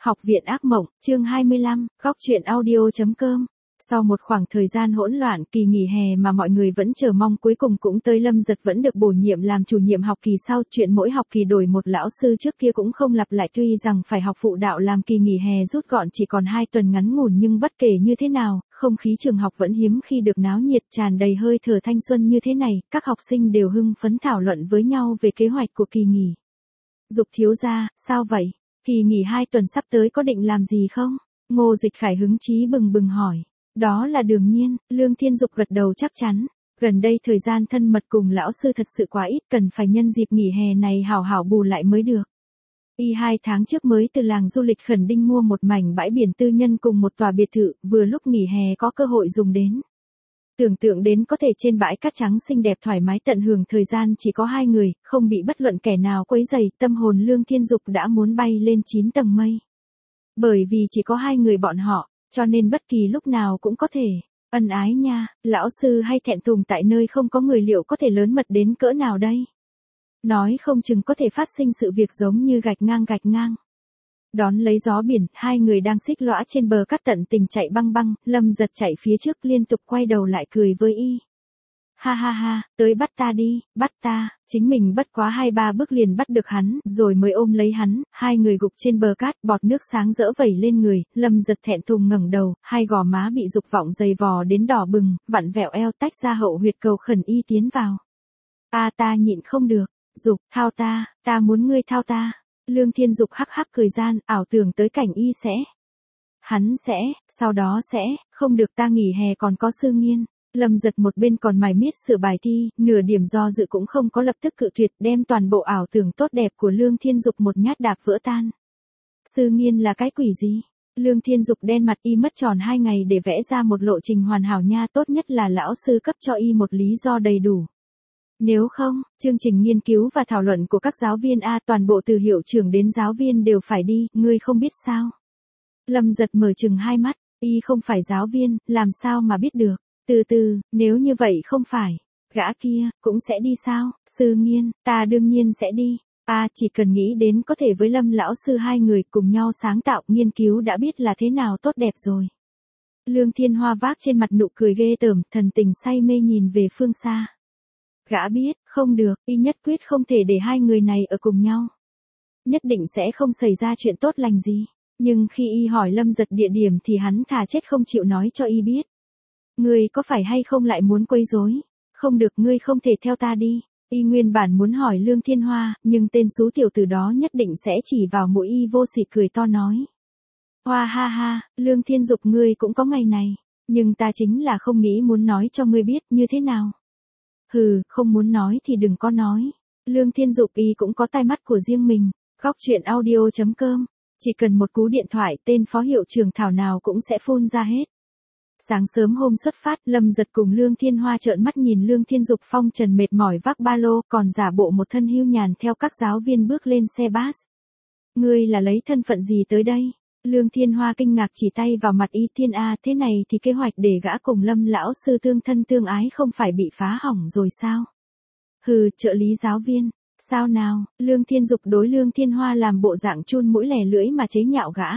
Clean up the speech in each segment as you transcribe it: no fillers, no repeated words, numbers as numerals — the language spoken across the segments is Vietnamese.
Học viện ác mộng, chương 25, góc truyện audio.com. Sau một khoảng thời gian hỗn loạn, kỳ nghỉ hè mà mọi người vẫn chờ mong cuối cùng cũng tới. Lâm Giật vẫn được bổ nhiệm làm chủ nhiệm học kỳ sau. Chuyện mỗi học kỳ đổi một lão sư trước kia cũng không lặp lại, tuy rằng phải học phụ đạo làm kỳ nghỉ hè rút gọn chỉ còn 2 tuần ngắn ngủn, nhưng bất kể như thế nào, không khí trường học vẫn hiếm khi được náo nhiệt, tràn đầy hơi thở thanh xuân như thế này. Các học sinh đều hưng phấn thảo luận với nhau về kế hoạch của kỳ nghỉ. Dục thiếu gia, sao vậy? Kỳ nghỉ 2 tuần sắp tới có định làm gì không? Ngô Dịch Khải hứng chí bừng bừng hỏi. Đó là đương nhiên, Lương Thiên Dục gật đầu chắc chắn. Gần đây thời gian thân mật cùng lão sư thật sự quá ít, cần phải nhân dịp nghỉ hè này hảo hảo bù lại mới được. Y 2 tháng trước mới từ làng du lịch Khẩn Đinh mua một mảnh bãi biển tư nhân cùng một tòa biệt thự, vừa lúc nghỉ hè có cơ hội dùng đến. Tưởng tượng đến có thể trên bãi cát trắng xinh đẹp thoải mái tận hưởng thời gian chỉ có 2 người, không bị bất luận kẻ nào quấy rầy, tâm hồn Lương Thiên Dục đã muốn bay lên 9 tầng mây. Bởi vì chỉ có 2 người bọn họ, cho nên bất kỳ lúc nào cũng có thể ân ái nha. Lão sư hay thẹn thùng tại nơi không có người liệu có thể lớn mật đến cỡ nào đây? Nói không chừng có thể phát sinh sự việc giống như gạch ngang. Đón lấy gió biển, 2 người đang xích lõa trên bờ cát tận tình chạy băng băng. Lâm Giật chạy phía trước liên tục quay đầu lại cười với y. Ha ha ha, tới bắt ta đi, bắt ta. Chính mình bất quá 2-3 bước liền bắt được hắn, rồi mới ôm lấy hắn. 2 người gục trên bờ cát, bọt nước sáng rỡ vẩy lên người. Lâm Giật thẹn thùng ngẩng đầu, 2 gò má bị dục vọng dày vò đến đỏ bừng, vặn vẹo eo tách ra hậu huyệt cầu khẩn y tiến vào. Ta nhịn không được. Dục, thao ta muốn ngươi thao ta. Lương Thiên Dục hắc hắc cười gian, ảo tưởng tới cảnh y hắn sẽ, sau đó sẽ, không được, ta nghỉ hè còn có sư nghiên. Lâm Giật một bên còn mải miết sửa bài thi, nửa điểm do dự cũng không có, lập tức cự tuyệt, đem toàn bộ ảo tưởng tốt đẹp của Lương Thiên Dục một nhát đạp vỡ tan. Sư nghiên là cái quỷ gì? Lương Thiên Dục đen mặt, y mất tròn 2 ngày để vẽ ra một lộ trình hoàn hảo nha, tốt nhất là lão sư cấp cho y một lý do đầy đủ. Nếu không, chương trình nghiên cứu và thảo luận của các giáo viên toàn bộ từ hiệu trưởng đến giáo viên đều phải đi, ngươi không biết sao? Lâm Giật mở trừng 2 mắt, y không phải giáo viên, làm sao mà biết được? Từ từ, nếu như vậy không phải, gã kia, cũng sẽ đi sao? Sư nghiên, ta đương nhiên sẽ đi. Chỉ cần nghĩ đến có thể với Lâm lão sư 2 người cùng nhau sáng tạo, nghiên cứu đã biết là thế nào tốt đẹp rồi. Lương Thiên Hoa vác trên mặt nụ cười ghê tởm, thần tình say mê nhìn về phương xa. Gã biết, không được, y nhất quyết không thể để 2 người này ở cùng nhau. Nhất định sẽ không xảy ra chuyện tốt lành gì. Nhưng khi y hỏi Lâm Giật địa điểm thì hắn thà chết không chịu nói cho y biết. Ngươi có phải hay không lại muốn quấy rối? Không được, ngươi không thể theo ta đi. Y nguyên bản muốn hỏi Lương Thiên Hoa, nhưng tên xú tiểu tử đó nhất định sẽ chỉ vào mũi y vô sỉ cười to nói. Hoa ha ha, Lương Thiên Dục ngươi cũng có ngày này. Nhưng ta chính là không nghĩ muốn nói cho ngươi biết như thế nào. Hừ, không muốn nói thì đừng có nói. Lương Thiên Dục y cũng có tai mắt của riêng mình. Góc truyện audio.com. Chỉ cần một cú điện thoại, tên phó hiệu trưởng thảo nào cũng sẽ phun ra hết. Sáng sớm hôm xuất phát, Lâm Giật cùng Lương Thiên Hoa trợn mắt nhìn Lương Thiên Dục phong trần mệt mỏi vác ba lô, còn giả bộ một thân hưu nhàn theo các giáo viên bước lên xe bus. Ngươi là lấy thân phận gì tới đây? Lương Thiên Hoa kinh ngạc chỉ tay vào mặt y. Thiên thế này thì kế hoạch để gã cùng Lâm lão sư tương thân tương ái không phải bị phá hỏng rồi sao? Hừ, trợ lý giáo viên. Sao nào? Lương Thiên Dục đối Lương Thiên Hoa làm bộ dạng chun mũi lè lưỡi mà chế nhạo gã.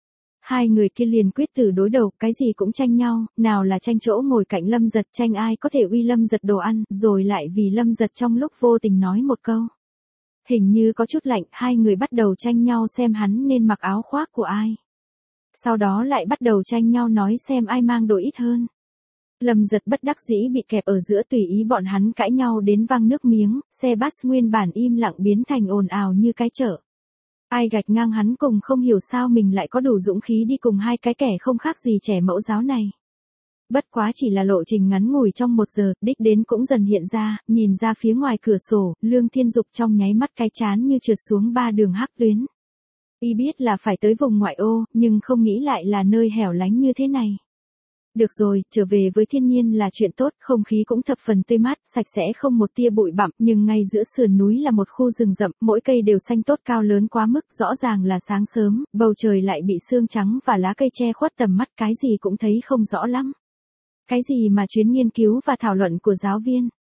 2 người kia liền quyết tử đối đầu, cái gì cũng tranh nhau, nào là tranh chỗ ngồi cạnh Lâm Giật, tranh ai có thể uy Lâm Giật đồ ăn, rồi lại vì Lâm Giật trong lúc vô tình nói một câu. Hình như có chút lạnh, 2 người bắt đầu tranh nhau xem hắn nên mặc áo khoác của ai. Sau đó lại bắt đầu tranh nhau nói xem ai mang đồ ít hơn. Lâm Giật bất đắc dĩ bị kẹp ở giữa, tùy ý bọn hắn cãi nhau đến văng nước miếng, xe bus nguyên bản im lặng biến thành ồn ào như cái chợ. Ai gạch ngang hắn cùng không hiểu sao mình lại có đủ dũng khí đi cùng 2 cái kẻ không khác gì trẻ mẫu giáo này. Bất quá chỉ là lộ trình ngắn ngủi trong 1 giờ, đích đến cũng dần hiện ra, nhìn ra phía ngoài cửa sổ, Lương Thiên Dục trong nháy mắt cái chán như trượt xuống 3 đường hắc tuyến. Y biết là phải tới vùng ngoại ô, nhưng không nghĩ lại là nơi hẻo lánh như thế này. Được rồi, trở về với thiên nhiên là chuyện tốt, không khí cũng thập phần tươi mát, sạch sẽ không một tia bụi bặm, nhưng ngay giữa sườn núi là một khu rừng rậm, mỗi cây đều xanh tốt cao lớn quá mức, rõ ràng là sáng sớm, bầu trời lại bị sương trắng và lá cây che khuất tầm mắt, cái gì cũng thấy không rõ lắm. Cái gì mà chuyến nghiên cứu và thảo luận của giáo viên?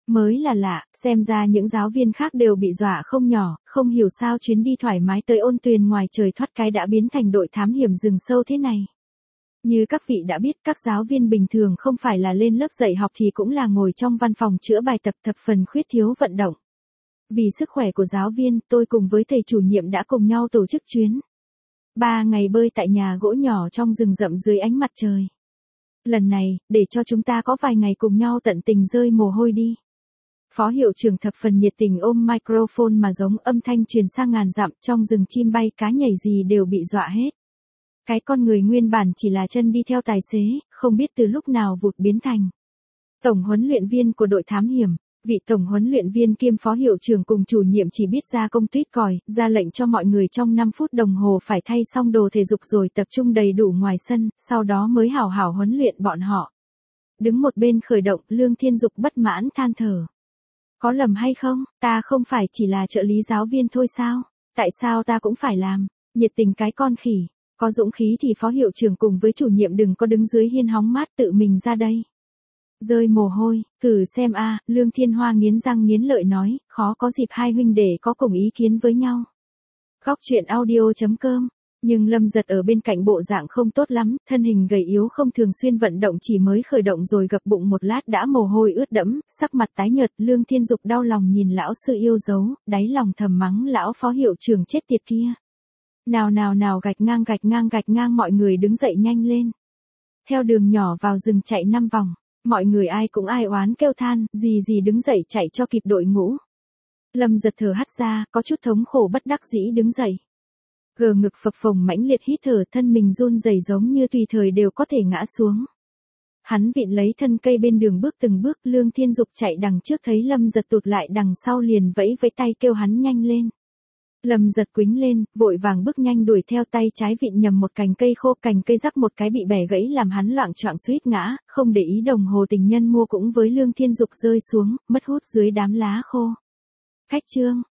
Mới là lạ, xem ra những giáo viên khác đều bị dọa không nhỏ, không hiểu sao chuyến đi thoải mái tới Ôn Tuyền ngoài trời thoát cái đã biến thành đội thám hiểm rừng sâu thế này. Như các vị đã biết, các giáo viên bình thường không phải là lên lớp dạy học thì cũng là ngồi trong văn phòng chữa bài tập, thập phần khuyết thiếu vận động. Vì sức khỏe của giáo viên, tôi cùng với thầy chủ nhiệm đã cùng nhau tổ chức chuyến 3 ngày bơi tại nhà gỗ nhỏ trong rừng rậm dưới ánh mặt trời. Lần này, để cho chúng ta có vài ngày cùng nhau tận tình rơi mồ hôi đi. Phó hiệu trưởng thập phần nhiệt tình ôm microphone mà giống âm thanh truyền sang ngàn dặm, trong rừng chim bay cá nhảy gì đều bị dọa hết. Cái con người nguyên bản chỉ là chân đi theo tài xế, không biết từ lúc nào vụt biến thành tổng huấn luyện viên của đội thám hiểm. Vị tổng huấn luyện viên kiêm phó hiệu trưởng cùng chủ nhiệm chỉ biết ra công tuyết còi, ra lệnh cho mọi người trong 5 phút đồng hồ phải thay xong đồ thể dục rồi tập trung đầy đủ ngoài sân, sau đó mới hảo hảo huấn luyện bọn họ. Đứng một bên khởi động, Lương Thiên Dục bất mãn than thở. Có lầm hay không, ta không phải chỉ là trợ lý giáo viên thôi sao? Tại sao ta cũng phải làm? Nhiệt tình cái con khỉ. Có dũng khí thì phó hiệu trưởng cùng với chủ nhiệm đừng có đứng dưới hiên hóng mát tự mình ra đây. Rơi mồ hôi, thử xem a, Lương Thiên Hoa nghiến răng nghiến lợi nói, khó có dịp hai huynh đệ có cùng ý kiến với nhau. Góc truyện audio.com. Nhưng Lâm Giật ở bên cạnh bộ dạng không tốt lắm, thân hình gầy yếu không thường xuyên vận động, chỉ mới khởi động rồi gập bụng một lát đã mồ hôi ướt đẫm, sắc mặt tái nhợt. Lương Thiên Dục đau lòng nhìn lão sư yêu dấu, đáy lòng thầm mắng lão phó hiệu trưởng chết tiệt kia. Nào gạch ngang mọi người đứng dậy nhanh lên. Theo đường nhỏ vào rừng chạy 5 vòng, mọi người ai cũng ai oán kêu than, gì đứng dậy chạy cho kịp đội ngũ. Lâm Giật thở hắt ra, có chút thống khổ bất đắc dĩ đứng dậy. Gờ ngực phập phồng mãnh liệt hít thở, thân mình run rẩy giống như tùy thời đều có thể ngã xuống. Hắn vịn lấy thân cây bên đường bước từng bước, Lương Thiên Dục chạy đằng trước thấy Lâm Giật tụt lại đằng sau liền vẫy tay kêu hắn nhanh lên. Lâm Giật quĩnh lên, vội vàng bước nhanh đuổi theo, tay trái vịn nhầm một cành cây khô, cành cây rắc một cái bị bẻ gãy làm hắn loạng choạng suýt ngã, không để ý đồng hồ tình nhân mua cũng với Lương Thiên Dục rơi xuống, mất hút dưới đám lá khô. Khách trương,